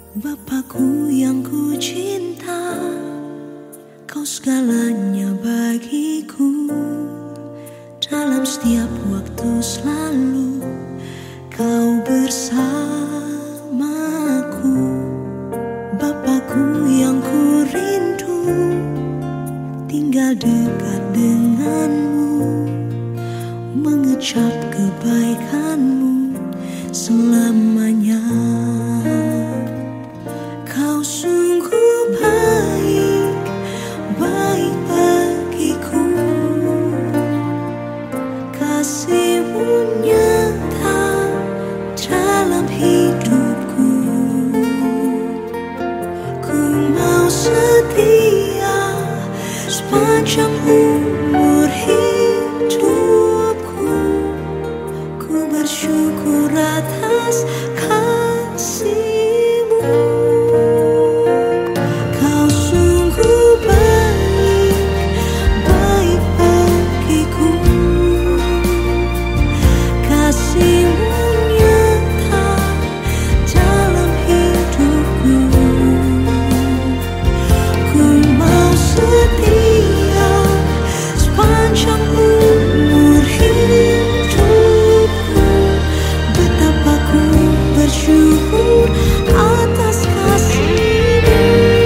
Bapakku yang ku cinta, kau segalanya bagiku. Dalam setiap waktu selalu kau bersamaku. Bapakku yang ku rindu, tinggal dekat denganmu, mengecap kebaikanmu selamanya. Kau sungguh baik, baik bagiku. Kasihmu nyata dalam hidupku. Ku mau setia sepanjang umur hidupku. Ku bersyukur atas kasihmu. Kau sungguh baik, baik bagiku. Kasihmu nyata dalam hidupku. Ku mau setia sepanjang umur hidupku. Betapa ku bersyukur atas kasih-Mu.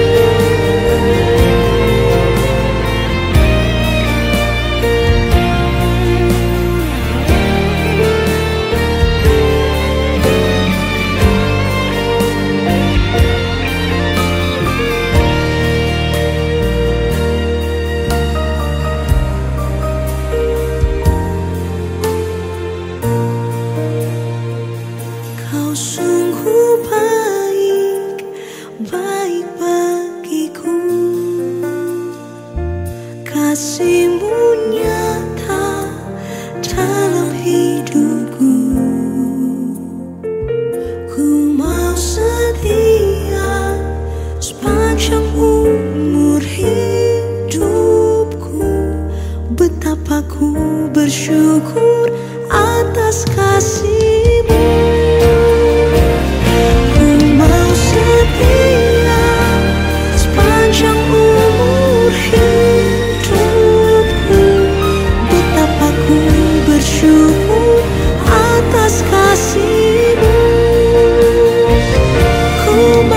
Kau sungguh baik, baik bagiku. Kasih-Mu nyata dalam hidupku. Ku mau setia sepanjang umur hidupku. Betapa ku bersyukur atas kasih-Mu. Ku mau setia sepanjang umur hidupku. Betapa ku bersyukur atas kasih-Mu. Ku